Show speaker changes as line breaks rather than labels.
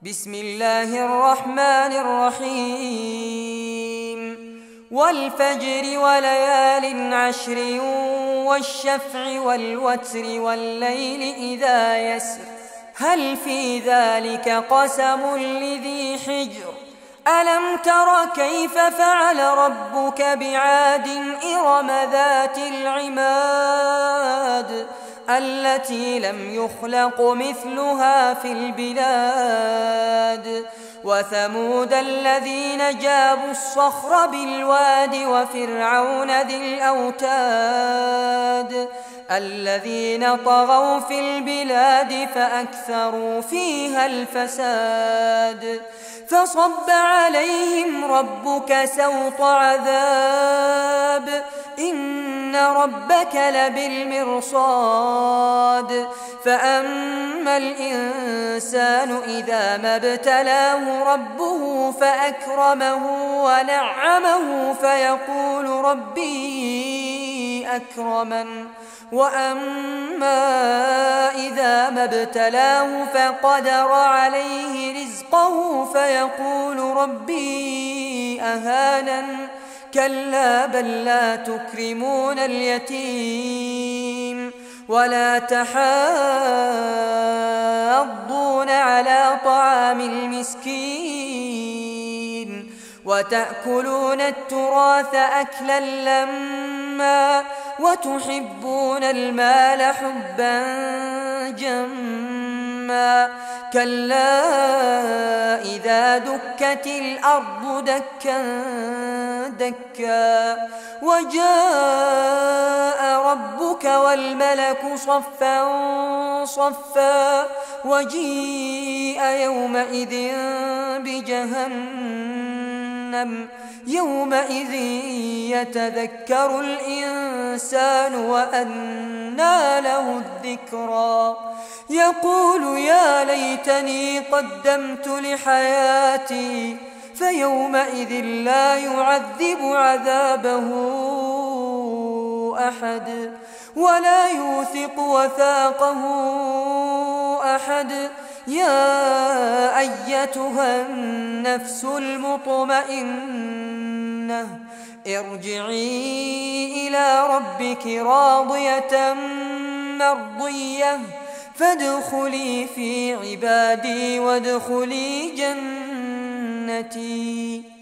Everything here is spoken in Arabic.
بسم الله الرحمن الرحيم والفجر وليال عشر والشفع والوتر والليل إذا يسر هل في ذلك قسم لذي حجر ألم تر كيف فعل ربك بعاد إرم ذات العماد التي لم يخلق مثلها في البلاد وثمود الذين جابوا الصخر بالواد وفرعون ذي الأوتاد الذين طغوا في البلاد فأكثروا فيها الفساد فصب عليهم ربك سوط عذاب إن ربك لبالمرصاد فأما الإنسان إذا ما ابتلاه ربه فأكرمه ونعمه فيقول ربي أكرمن وأما إذا ما ابتلاه فقدر عليه رزقه فيقول ربي أهانن كلا بل لا تكرمون اليتيم ولا تحاضون على طعام المسكين وتأكلون التراث أكلا لما وتحبون المال حبا جما كلا إذا دكت الأرض دكا دكا وجاء ربك والملك صفا صفا وجيء يومئذ بجهنم يومئذ يتذكر الإنسان وأنى له الذكرى يقول يا ليتني قدمت لحياتي فيومئذ لا يعذب عذابه أحد ولا يوثق وثاقه أحد يا أيتها النفس المطمئنة ارجعي إلى ربك راضية مرضية فادخلي في عبادي وادخلي جنتي